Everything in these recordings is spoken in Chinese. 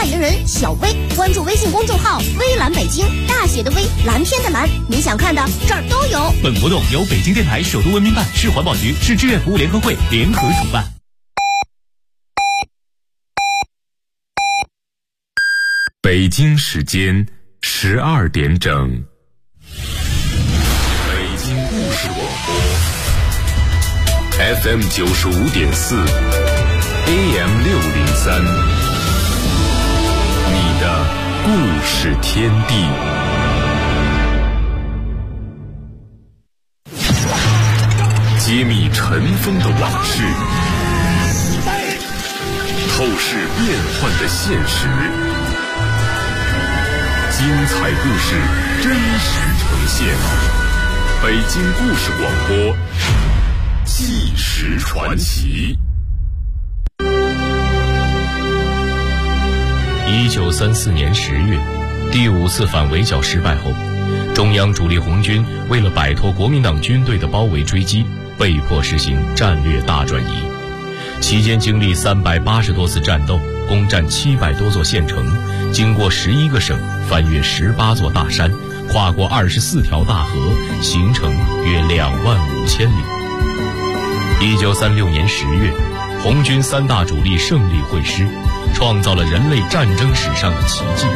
发言人小薇，关注微信公众号微蓝北京，大写的微，蓝天的蓝，你想看的这儿都有。 本活动由北京电台首都文明办、市环保局、市志愿服务联合会联合主办。 北京时间12点整，北京故事广播 FM 95.4 AM 603，你的故事天地。揭秘尘封的往事，透视变幻的现实，精彩故事真实呈现。北京故事广播，纪实传奇。 1934年10月，第5次反围剿失败后，中央主力红军为了摆脱国民党军队的包围追击，被迫实行战略大转移。期间经历380多次战斗，攻占700多座县城，经过11个省，翻越18座大山，跨过24条大河，行程约25000里。1936年10月，红军3大主力胜利会师，创造了人类战争史上的奇迹，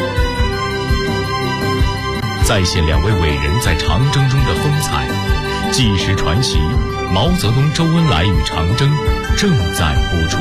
再现2位伟人在长征中的风采。纪实传奇，毛泽东、周恩来与长征正在播出。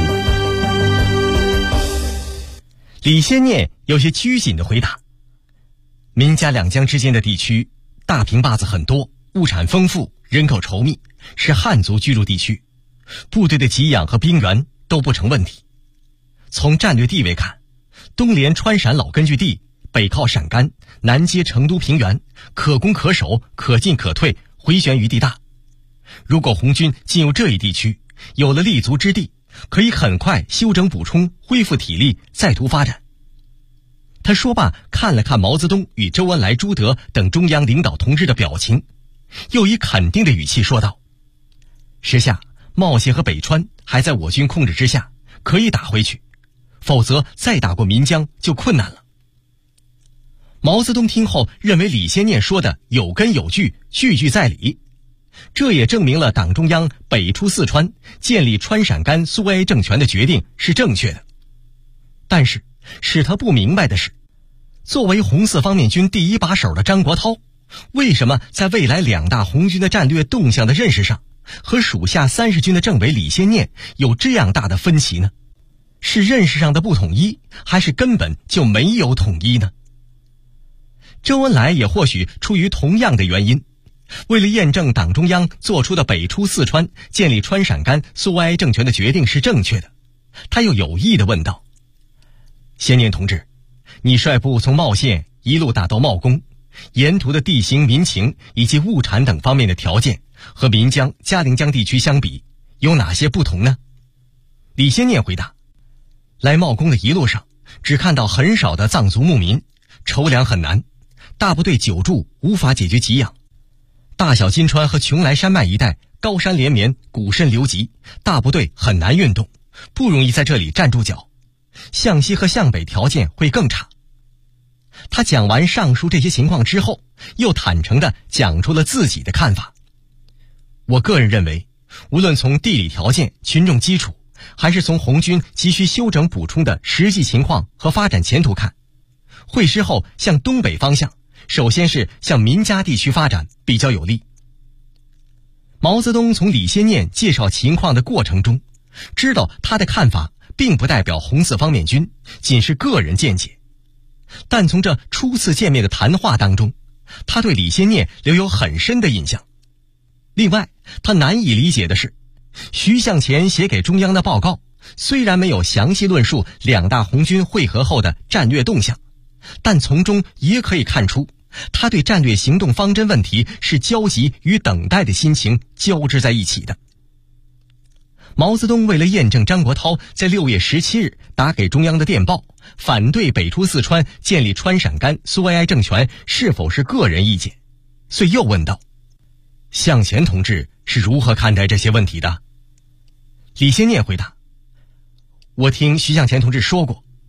李先念有些拘谨地回答：岷家两江之间的地区，大平坝子很多，物产丰富，人口稠密，是汉族居住地区，部队的给养和兵源都不成问题。从战略地位看，东连川陕老根据地，北靠陕甘，南接成都平原，可攻可守，可进可退，回旋余地大。如果红军进入这一地区，有了立足之地，可以很快休整补充，恢复体力，再图发展。他说罢，看了看毛泽东与周恩来、朱德等中央领导同志的表情，又以肯定的语气说道：时下茂县和北川还在我军控制之下，可以打回去，否则再打过岷江就困难了。毛泽东听后认为李先念说的有根有据，句句在理，这也证明了党中央北出四川，建立川陕甘苏维埃政权的决定是正确的。但是使他不明白的是，作为红四方面军第一把手的张国焘，为什么在未来2大红军的战略动向的认识上，和属下30军的政委李先念有这样大的分歧呢？是认识上的不统一，还是根本就没有统一呢？周恩来也或许出于同样的原因，为了验证党中央做出的北出四川，建立川陕甘苏维埃政权的决定是正确的，他又有意地问道：先念同志，你率部从茂县一路打到茂公，沿途的地形、民情以及物产等方面的条件和岷江、嘉陵江地区相比，有哪些不同呢？李先念回答：来茂公的一路上，只看到很少的藏族牧民，筹粮很难，大部队久驻无法解决给养。大小金川和邛崃山脉一带高山连绵，谷渗流急，大部队很难运动，不容易在这里站住脚。向西和向北条件会更差。他讲完上述这些情况之后，又坦诚地讲出了自己的看法。我个人认为，无论从地理条件、群众基础，还是从红军急需休整补充的实际情况和发展前途看，会师后向东北方向，首先是向岷家地区发展比较有利。毛泽东从李先念介绍情况的过程中，知道他的看法并不代表红四方面军，仅是个人见解。但从这初次见面的谈话当中，他对李先念留有很深的印象。另外，他难以理解的是，徐向前写给中央的报告虽然没有详细论述2大红军会合后的战略动向，但从中也可以看出，他对战略行动方针问题是焦急与等待的心情交织在一起的。毛泽东为了验证张国焘在6月17日打给中央的电报，反对北出四川建立川陕甘苏维埃政权是否是个人意见，遂又问道：向前同志是如何看待这些问题的？李先念回答：我听徐向前同志说过，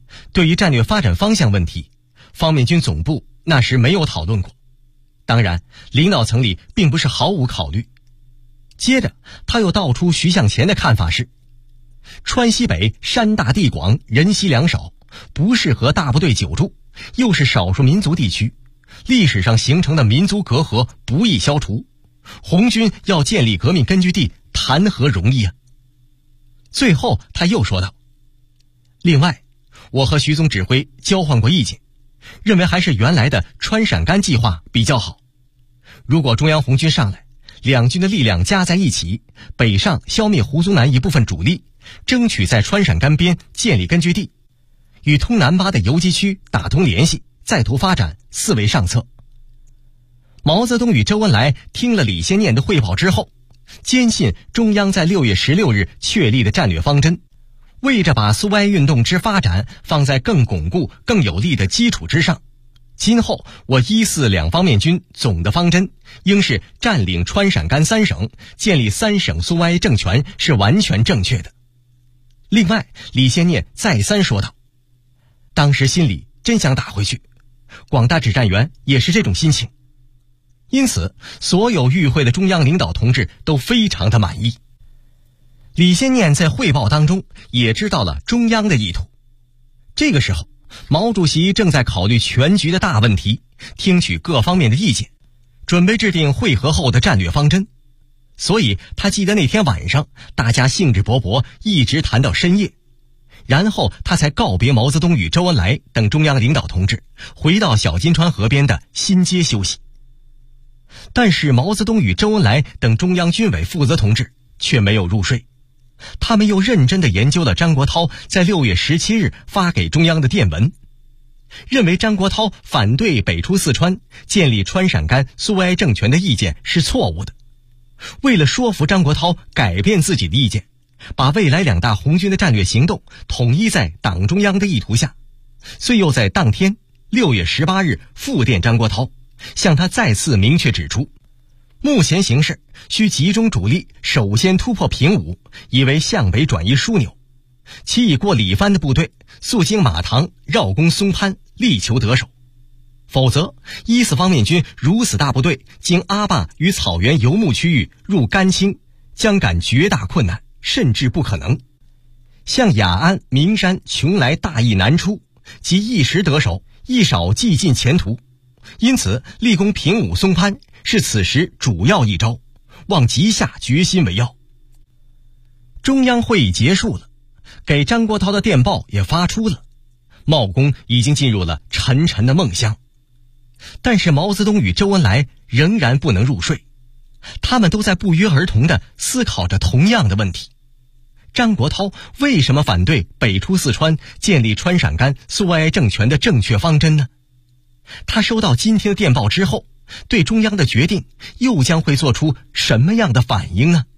对于战略发展方向问题，方面军总部那时没有讨论过。当然，领导层里并不是毫无考虑。接着，他又道出徐向前的看法是：川西北山大地广，人稀粮少，不适合大部队久驻，又是少数民族地区，历史上形成的民族隔阂不易消除，红军要建立革命根据地，谈何容易啊！最后他又说道：另外，我和徐总指挥交换过意见，认为还是原来的川陕甘计划比较好。如果中央红军上来，两军的力量加在一起，北上消灭胡宗南一部分主力，争取在川陕甘边建立根据地，与通南巴的游击区打通联系，再图发展，四为上策。毛泽东与周恩来听了李先念的汇报之后，坚信中央在6月16日确立的战略方针，为着把苏维埃运动之发展放在更巩固、更有力的基础之上，今后我1、4两方面军总的方针应是占领川陕甘3省，建立3省苏维埃政权，是完全正确的。另外，李先念再三说道，当时心里真想打回去，广大指战员也是这种心情。因此，所有与会的中央领导同志都非常的满意。李先念在汇报当中也知道了中央的意图。这个时候，毛主席正在考虑全局的大问题，听取各方面的意见，准备制定会合后的战略方针。所以他记得那天晚上大家兴致勃勃，一直谈到深夜，然后他才告别毛泽东与周恩来等中央领导同志，回到小金川河边的新街休息。但是毛泽东与周恩来等中央军委负责同志却没有入睡，他们又认真地研究了张国焘在6月17日发给中央的电文，认为张国焘反对北出四川，建立川陕甘苏维埃政权的意见是错误的。为了说服张国焘改变自己的意见，把未来2大红军的战略行动统一在党中央的意图下，遂又在当天6月18日复电张国焘，向他再次明确指出，目前形势需集中主力，首先突破平武，以为向北转移枢纽，其已过李番的部队速经马塘，绕攻松潘，力求得手。否则1、4方面军如此大部队经阿坝与草原游牧区域入甘青，将感绝大困难，甚至不可能。向雅安、名山、邛崃大易难出，即一时得手，亦少既尽前途。因此立功平武松潘是此时主要一招，望急下决心为要。中央会议结束了，给张国焘的电报也发出了，茂公已经进入了沉沉的梦乡。但是毛泽东与周恩来仍然不能入睡，他们都在不约而同地思考着同样的问题：张国焘为什么反对北出四川，建立川陕甘苏维埃政权的正确方针呢？他收到今天的电报之后，对中央的决定又将会做出什么样的反应呢？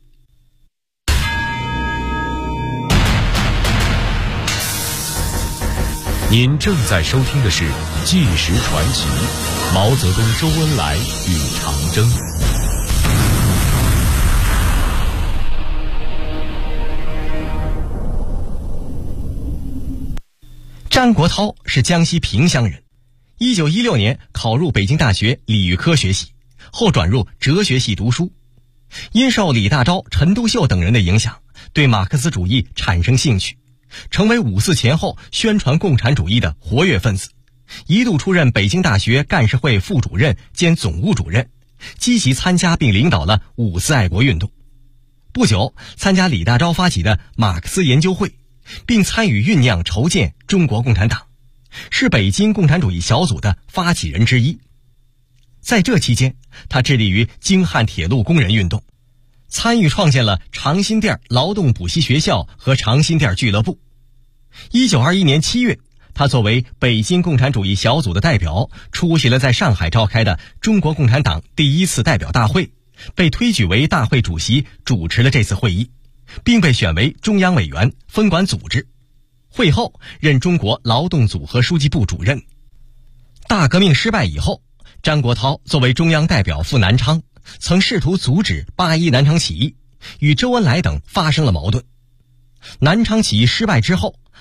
您正在收听的是《纪实传奇》，毛泽东、周恩来与长征。 张国焘是江西萍乡人，1916年考入北京大学理语科学系，后转入哲学系读书。因受李大钊、陈独秀等人的影响，对马克思主义产生兴趣，成为5·4前后宣传共产主义的活跃分子，一度出任北京大学干事会副主任兼总务主任，积极参加并领导了5·4爱国运动。不久参加李大钊发起的马克思研究会，并参与酝酿筹建中国共产党，是北京共产主义小组的发起人之一。在这期间，他致力于京汉铁路工人运动，参与创建了长辛店劳动补习学校和长辛店俱乐部。1921年7月，他作为北京共产主义小组的代表，出席了在上海召开的中国共产党第1次代表大会，被推举为大会主席，主持了这次会议，并被选为中央委员，分管组织。会后任中国劳动组合书记部主任。大革命失败以后，张国焘作为中央代表赴南昌，曾试图阻止8·1南昌起义，与周恩来等发生了矛盾。南昌起义失败之后，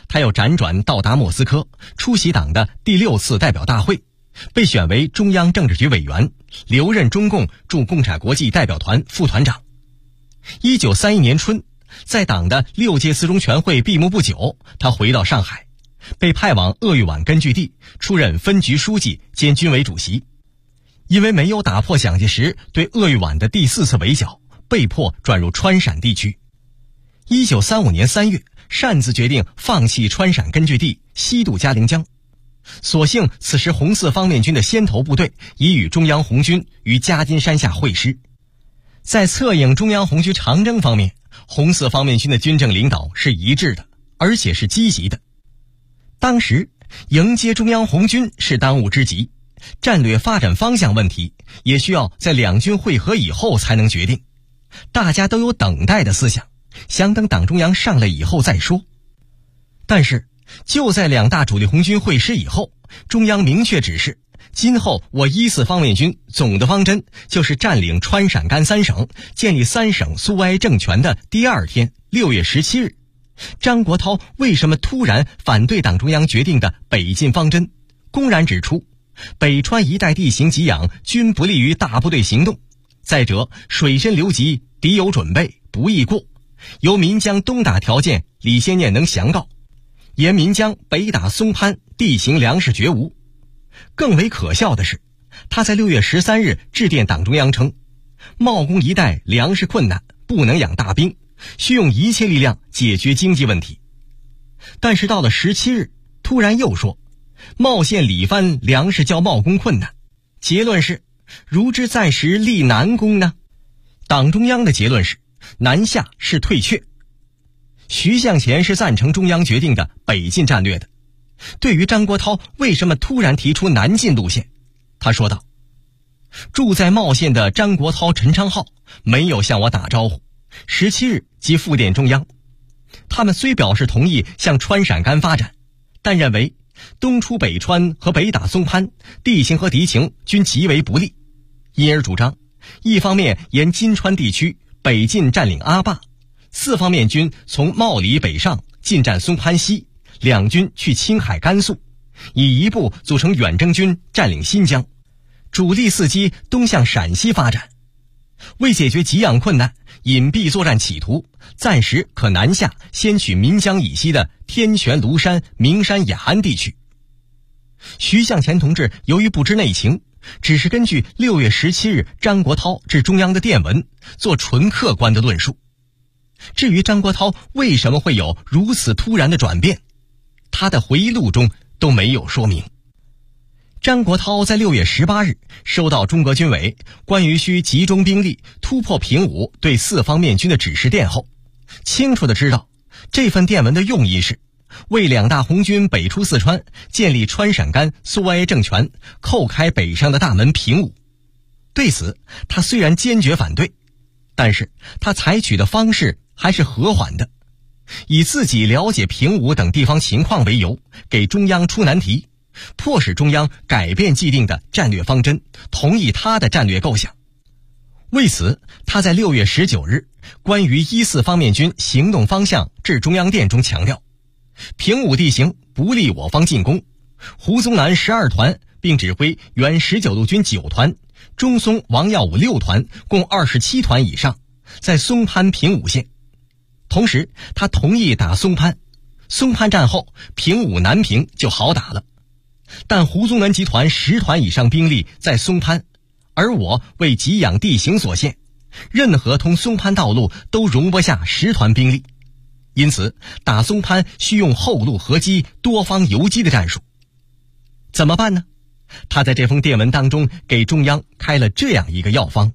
他又辗转到达莫斯科，出席党的第6次代表大会，被选为中央政治局委员，留任中共驻共产国际代表团副团长。1931年春，在党的6届四中全会闭幕不久，他回到上海，被派往鄂豫皖根据地，出任分局书记兼军委主席。因为没有打破蒋介石对鄂豫皖的第4次围剿，被迫转入川陕地区。1935年3月，擅自决定放弃川陕根据地，西渡嘉陵江。所幸此时红四方面军的先头部队已与中央红军于夹金山下会师。在策应中央红军长征方面，红四方面军的军政领导是一致的，而且是积极的。当时迎接中央红军是当务之急，战略发展方向问题也需要在两军会合以后才能决定，大家都有等待的思想，想等党中央上来以后再说。但是就在两大主力红军会师以后，中央明确指示，今后我14方面军总的方针就是占领川陕甘3省，建立3省苏维埃政权的第2天6月17日，张国焘为什么突然反对党中央决定的北进方针，公然指出北川一带地形给养均不利于大部队行动，再者水深流急，敌有准备，不易过，由岷江东打条件李先念能详告，沿岷江北打松潘，地形粮食绝无。更为可笑的是，他在6月13日致电党中央称，茂工一带粮食困难，不能养大兵，需用一切力量解决经济问题。但是到了17日，突然又说茂县李番粮食较茂工困难，结论是如之在时立南攻呢？党中央的结论是南下是退却。徐向前是赞成中央决定的北进战略的。对于张国焘为什么突然提出南进路线，他说道，住在茂县的张国焘、陈昌浩没有向我打招呼，17日即复电中央，他们虽表示同意向川陕甘发展，但认为东出北川和北打松潘地形和敌情均极为不利，因而主张一方面沿金川地区北进占领阿坝，4方面军从茂里北上进占松潘西，两军去青海甘肃，以一部组成远征军占领新疆，主力伺机东向陕西发展。为解决给养困难，隐蔽作战企图，暂时可南下先取岷江以西的天泉、庐山、名山、雅安地区。徐向前同志由于不知内情，只是根据6月17日张国焘致中央的电文做纯客观的论述。至于张国焘为什么会有如此突然的转变，他的回忆录中都没有说明。张国焘在6月18日收到中革军委关于需集中兵力突破平武对4方面军的指示电后，清楚地知道这份电文的用意是为两大红军北出四川，建立川陕甘苏维埃政权，叩开北上的大门平武。对此他虽然坚决反对，但是他采取的方式还是和缓的，以自己了解平武等地方情况为由，给中央出难题，迫使中央改变既定的战略方针，同意他的战略构想。为此，他在6月19日关于14方面军行动方向致中央电中强调，平武地形不利我方进攻，胡宗南12团并指挥原19路军9团，中松、王耀武6团共27团以上，在松潘平武县。同时他同意打松潘，松潘战后平武南平就好打了，但胡宗南集团10团以上兵力在松潘，而我为给养地形所限，任何通松潘道路都容不下10团兵力，因此打松潘需用后路合击、多方游击的战术。怎么办呢？他在这封电文当中给中央开了这样一个药方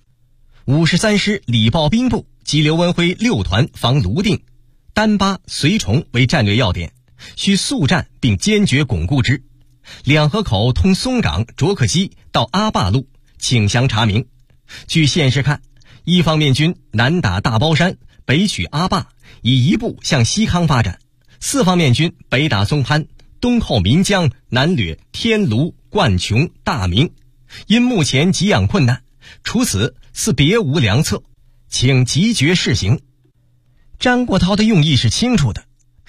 ：53师礼炮兵部及刘文辉6团防泸定、丹巴、绥崇为战略要点，需速战并坚决巩固之。两河口通松岗、卓克基到阿坝路，请详查明。据现实看，1方面军南打大包山，北取阿坝，以一部向西康发展；4方面军北打松潘，东扣岷江，南掠天庐、灌琼、大明。因目前给养困难，除此似别无良策，请急决试行。张国焘的用意是清楚的，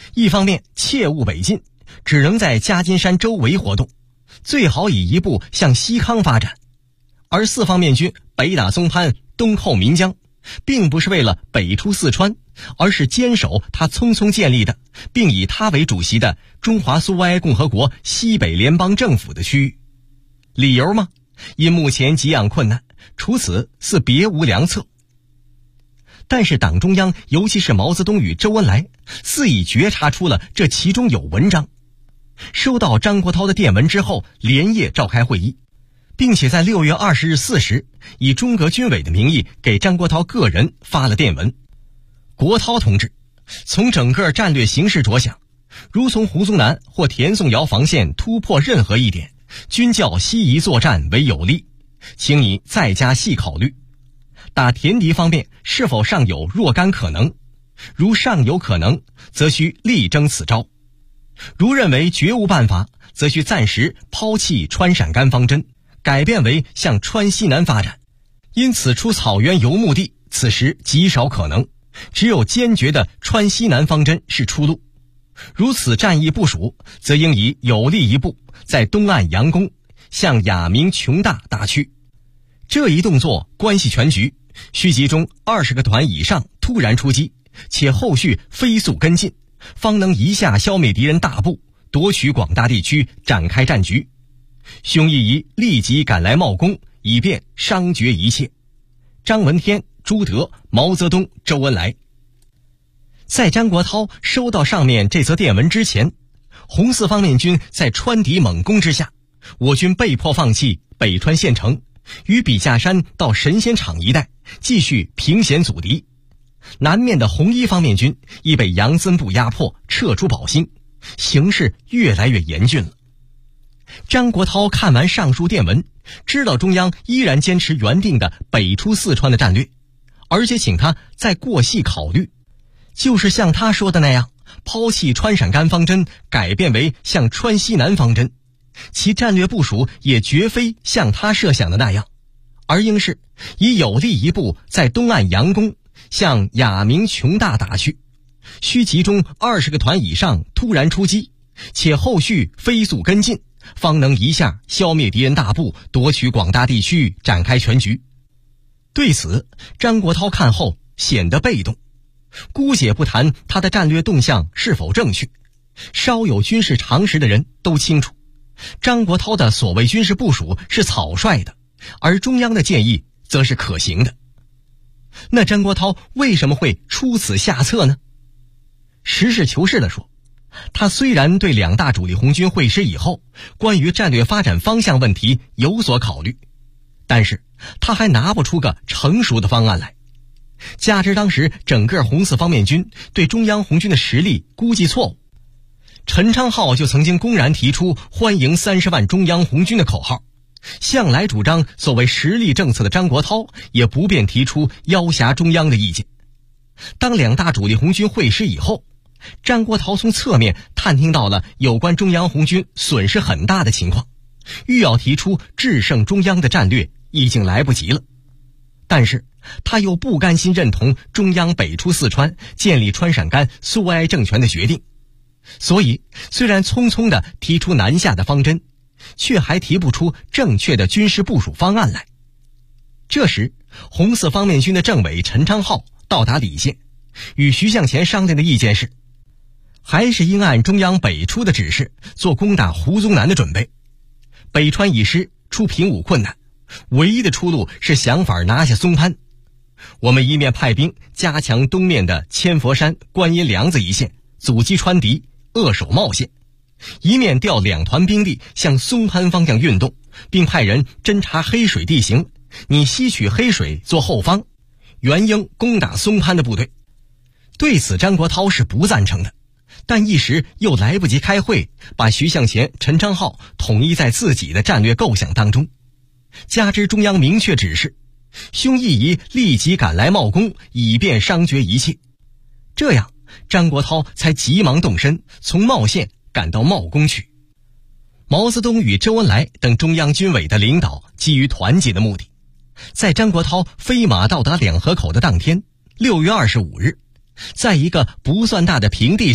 一方面切勿北进，只能在夹金山周围活动，最好以一步向西康发展。而四方面军北打松潘，东扣岷江，并不是为了北出四川，而是坚守他匆匆建立的并以他为主席的中华苏维埃共和国西北联邦政府的区域。理由吗？因目前给养困难，除此似别无良策。但是党中央，尤其是毛泽东与周恩来，似已觉察出了这其中有文章。收到张国焘的电文之后，连夜召开会议，并且在6月20日4时，以中革军委的名义给张国焘个人发了电文。国焘同志，从整个战略形势着想，如从胡宗南或田颂尧防线突破任何一点，均较西移作战为有利，请你再加细考虑。打田敌方面是否尚有若干可能？如尚有可能，则需力争此招；如认为绝无办法，则需暂时抛弃川陕甘方针，改变为向川西南发展。因此出草原游牧地，此时极少可能，只有坚决的川西南方针是出路。如此战役部署，则应以有力一部在东岸佯攻，向亚明琼大打去。这一动作关系全局，需集中20个团以上突然出击，且后续飞速跟进，方能一下消灭敌人大部，夺取广大地区，展开战局。兄亦宜立即赶来茂功，以便商决一切。张闻天、朱德、毛泽东、周恩来。在张国焘收到上面这则电文之前，红四方面军在川敌猛攻之下，我军被迫放弃北川县城，于笔架山到神仙场一带继续凭险阻敌。南面的红一方面军已被杨森部压迫，撤出宝兴，形势越来越严峻了。张国焘看完上述电文，知道中央依然坚持原定的北出四川的战略，而且请他再过细考虑，就是像他说的那样，抛弃川陕甘方针，改变为向川西南方针。其战略部署也绝非像他设想的那样，而应是以有力一部在东岸佯攻，向亚明琼大打去，需集中20个团以上突然出击，且后续飞速跟进，方能一下消灭敌人大部，夺取广大地区，展开全局。对此，张国焘看后显得被动。姑且不谈他的战略动向是否正确，稍有军事常识的人都清楚，张国焘的所谓军事部署是草率的，而中央的建议则是可行的。那张国焘为什么会出此下策呢？实事求是地说，他虽然对两大主力红军会师以后关于战略发展方向问题有所考虑，但是他还拿不出个成熟的方案来。加之当时整个红四方面军对中央红军的实力估计错误，陈昌浩就曾经公然提出欢迎30万中央红军的口号，向来主张所谓实力政策的张国焘也不便提出要挟中央的意见。当两大主力红军会师以后，张国焘从侧面探听到了有关中央红军损失很大的情况，欲要提出制胜中央的战略已经来不及了。但是他又不甘心认同中央北出四川，建立川陕甘苏维埃政权的决定，所以虽然匆匆地提出南下的方针，却还提不出正确的军事部署方案来。这时红四方面军的政委陈昌浩到达礼县，与徐向前商量的意见是，还是应按中央北出的指示做攻打胡宗南的准备。北川已失，出平武困难，唯一的出路是想法拿下松潘。我们一面派兵加强东面的千佛山、观音梁子一线，阻击川敌，扼守茂县，一面调2团兵力向松潘方向运动，并派人侦察黑水地形，你吸取黑水做后方，援英攻打松潘的部队。对此张国焘是不赞成的，但一时又来不及开会，把徐向前、陈昌浩统一在自己的战略构想当中。加之中央明确指示，兄亦宜立即赶来茂功，以便商决一切。这样张国焘才急忙动身，从茂县赶到茂功去。毛泽东与周恩来等中央军委的领导基于团结的目的，在张国焘飞马到达两河口的当天，6月25日，在一个不算大的平地上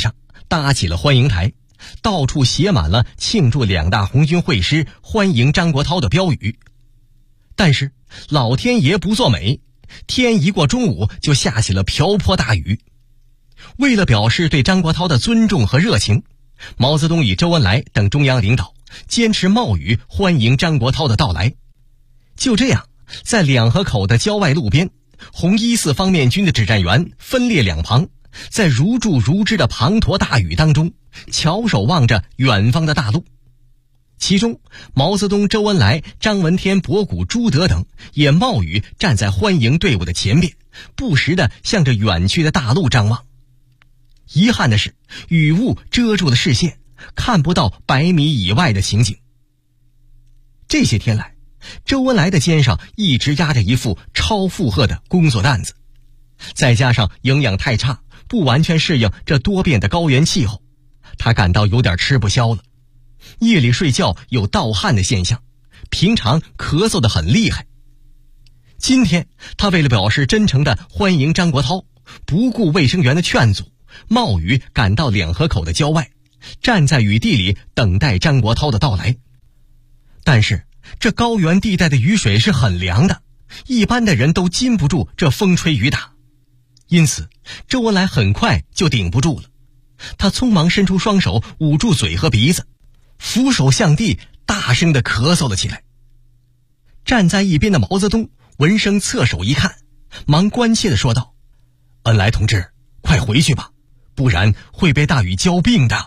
搭起了欢迎台，到处写满了庆祝2大红军会师、欢迎张国焘的标语。但是老天爷不作美，天一过中午就下起了瓢泼大雨。为了表示对张国焘的尊重和热情，毛泽东与周恩来等中央领导坚持冒雨欢迎张国焘的到来。就这样，在两河口的郊外路边，红14方面军的指战员分列两旁，在如注如织的滂沱大雨当中，翘首望着远方的大陆。其中，毛泽东、周恩来、张闻天、博古、朱德等也冒雨站在欢迎队伍的前边，不时地向着远去的大陆张望。遗憾的是，雨雾遮住了视线，看不到100米以外的情景。这些天来，周恩来的肩上一直压着一副超负荷的工作担子，再加上营养太差，不完全适应这多变的高原气候，他感到有点吃不消了。夜里睡觉有盗汗的现象，平常咳嗽得很厉害。今天他为了表示真诚的欢迎张国焘，不顾卫生员的劝阻，冒雨赶到两河口的郊外，站在雨地里等待张国焘的到来。但是这高原地带的雨水是很凉的，一般的人都禁不住这风吹雨打，因此周恩来很快就顶不住了。他匆忙伸出双手捂住嘴和鼻子，俯首向地大声地咳嗽了起来。站在一边的毛泽东闻声侧手一看，忙关切地说道：“恩来同志，快回去吧，不然会被大雨浇病的。”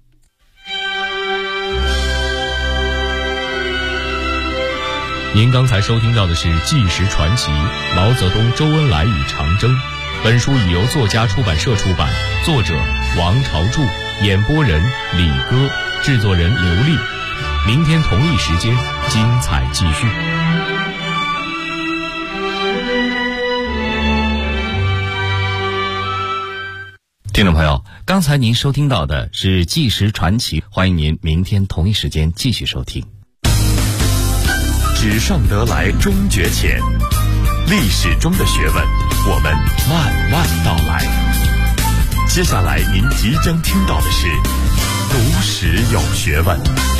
您刚才收听到的是《纪实传奇：毛泽东、周恩来与长征》。本书已由作家出版社出版，作者王朝柱，演播人李歌，制作人刘丽。明天同一时间，精彩继续。 听众朋友，刚才您收听到的是《纪实传奇》，欢迎您明天同一时间继续收听。 纸上得来终觉浅，历史中的学问，我们慢慢道来。接下来您即将听到的是读史有学问。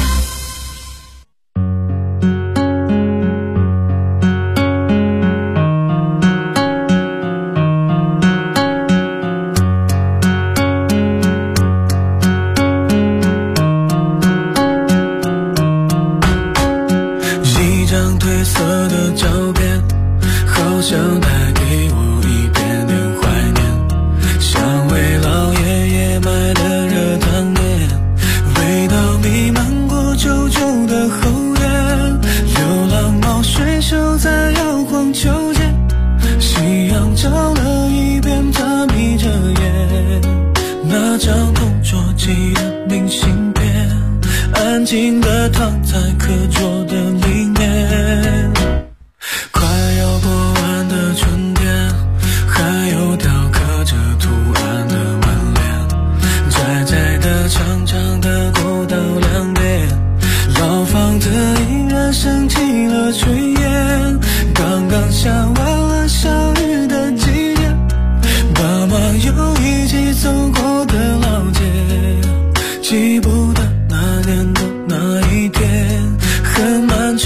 一张褪色的照片，好像带给我一点点怀念，像为老爷爷买的热汤面，味道弥漫过旧旧的后院，流浪猫睡熟在摇晃秋千，夕阳照了一遍，它眯着眼，那张同桌寄的明信片，安静地躺在课桌的里面。快要过完的春天，还有雕刻着图案的门帘，窄窄的长长的过道两边，老房子依然升起了炊烟，刚刚下完了小雨的季节，爸妈又一起走过的老街，记不得那年的那一天，很漫长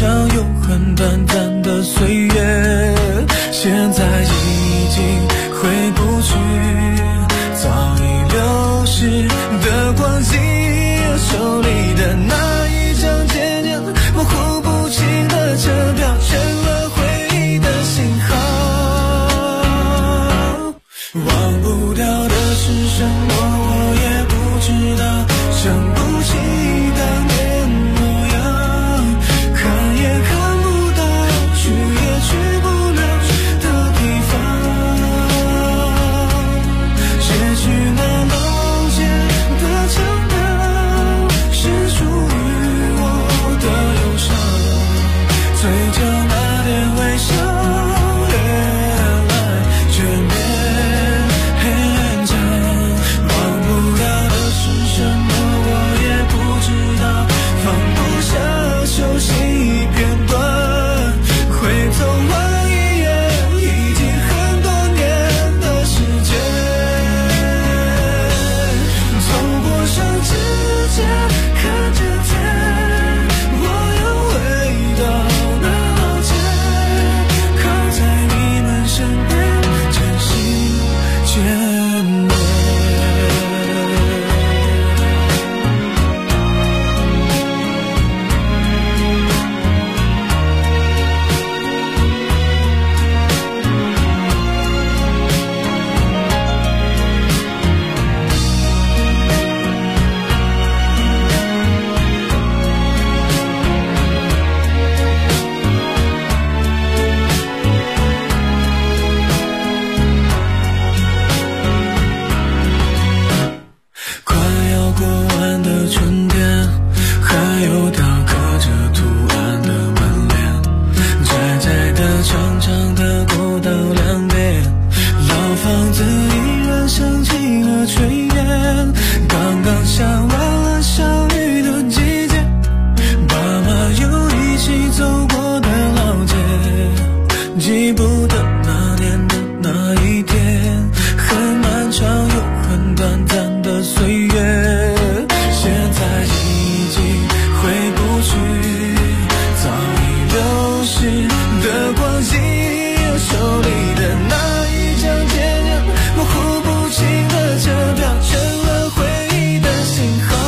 记不得那年的那一天，很漫长又很短暂的岁月，现在已经回不去，早已流逝的光景，手里的那一张渐渐模糊不清的车票，成了回忆的信号。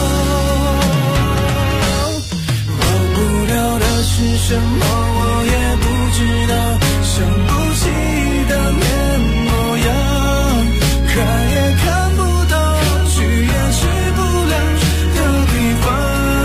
忘不了的是什么，我也不知道，想不起的面模样，看也看不到，去也去不了的地方，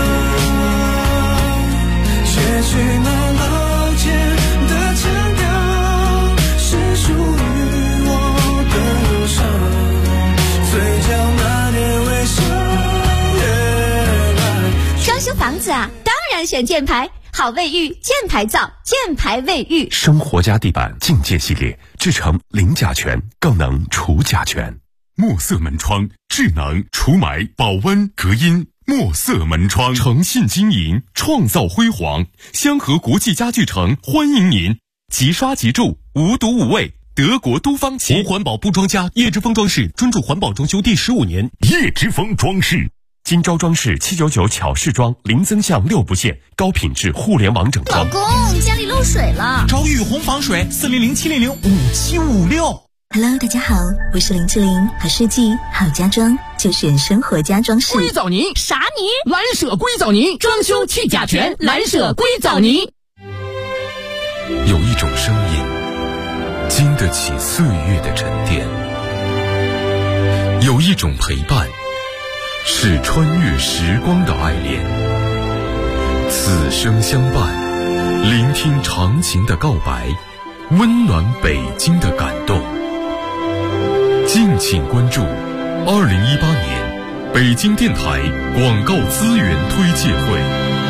也许那老街的腔调是属于我的忧伤，嘴角那点微笑越来。 装修房子啊，当然选箭牌，好卫浴，箭牌皂，箭牌卫浴。 生活家地板境界系列，制成零甲醛，更能除甲醛。墨色门窗，智能除霾、保温、隔音。墨色门窗，诚信经营，创造辉煌。香河国际家具城欢迎您，即刷即住，无毒无味。德国都方漆， 环保布庄家，叶之峰装饰专注环保装修第15年。 叶之峰装饰。金招装饰799巧饰装，零增项6不限，高品质互联网整装。 老公，家里漏水了， 找雨虹防水，400-700-5756。 Hello， 大家好，我是林志玲，好设计好家装就选生活家装饰。 硅藻泥啥泥？ 蓝舍硅藻泥，装修去甲醛，蓝舍硅藻泥。 有一种声音，经得起岁月的沉淀；有一种陪伴，是穿越时光的爱恋。此生相伴，聆听长情的告白，温暖北京的感动。敬请关注2018年北京电台广告资源推介会。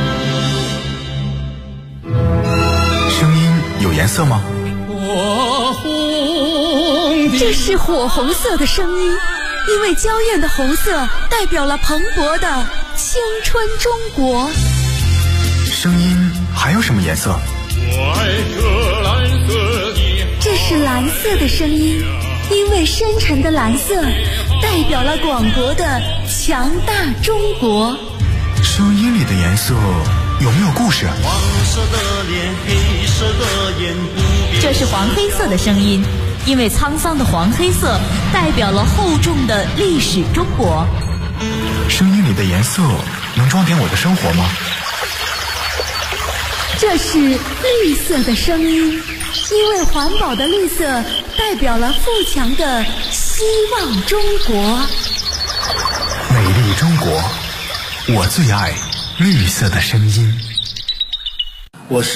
声音有颜色吗？ 火红的， 这是火红色的声音，因为娇艳的红色代表了蓬勃的青春中国。 声音还有什么颜色？ 我爱这蓝色的， 这是蓝色的声音，因为深沉的蓝色代表了广博的强大中国。 声音里的颜色有没有故事？ 黄色的脸，黑色的眼， 这是黄黑色的声音，因为沧桑的黄黑色代表了厚重的历史中国。 声音里的颜色能装点我的生活吗？ 这是绿色的声音，因为环保的绿色代表了富强的希望中国。 美丽中国，我最爱绿色的声音。我是